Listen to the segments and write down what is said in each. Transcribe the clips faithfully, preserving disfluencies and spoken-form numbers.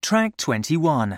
Track twenty-one.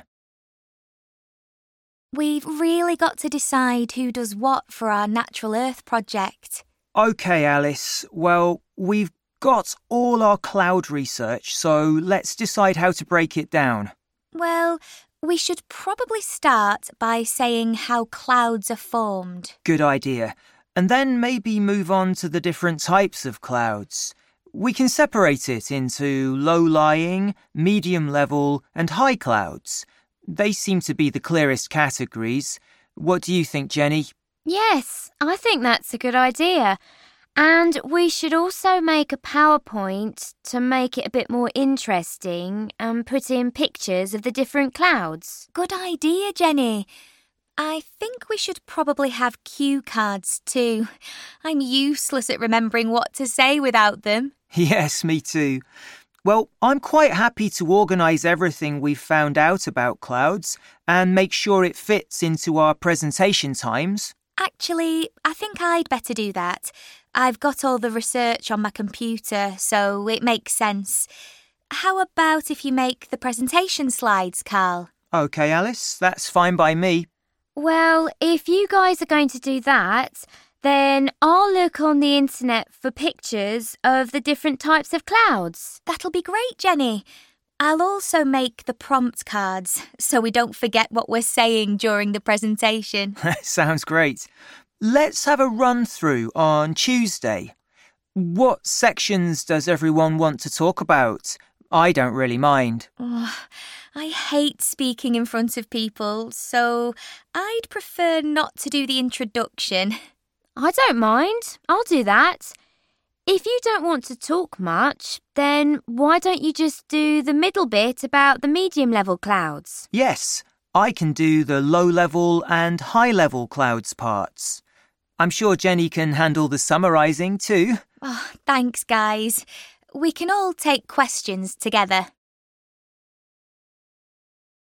We've really got to decide who does what for our Natural Earth project. OK, Alice. Well, we've got all our cloud research, so let's decide how to break it down. Well, we should probably start by saying how clouds are formed. Good idea. And then maybe move on to the different types of clouds. We can separate it into low-lying, medium-level and high clouds. They seem to be the clearest categories. What do you think, Jenny? Yes, I think that's a good idea. And we should also make a PowerPoint to make it a bit more interesting and put in pictures of the different clouds. Good idea, Jenny. I think we should probably have cue cards too. I'm useless at remembering what to say without them. Yes, me too. Well, I'm quite happy to organise everything we've found out about clouds and make sure it fits into our presentation times. Actually, I think I'd better do that. I've got all the research on my computer, so it makes sense. How about if you make the presentation slides, Carl? OK, Alice, that's fine by me. Well, if you guys are going to do that, then I'll look on the internet for pictures of the different types of clouds. That'll be great, Jenny. I'll also make the prompt cards so we don't forget what we're saying during the presentation. Sounds great. Let's have a run-through on Tuesday. What sections does everyone want to talk about? I don't really mind. Oh, I hate speaking in front of people, so I'd prefer not to do the introduction. I don't mind. I'll do that. If you don't want to talk much, then why don't you just do the middle bit about the medium-level clouds? Yes, I can do the low-level and high-level clouds parts. I'm sure Jenny can handle the summarising too. Oh, thanks, guys. We can all take questions together.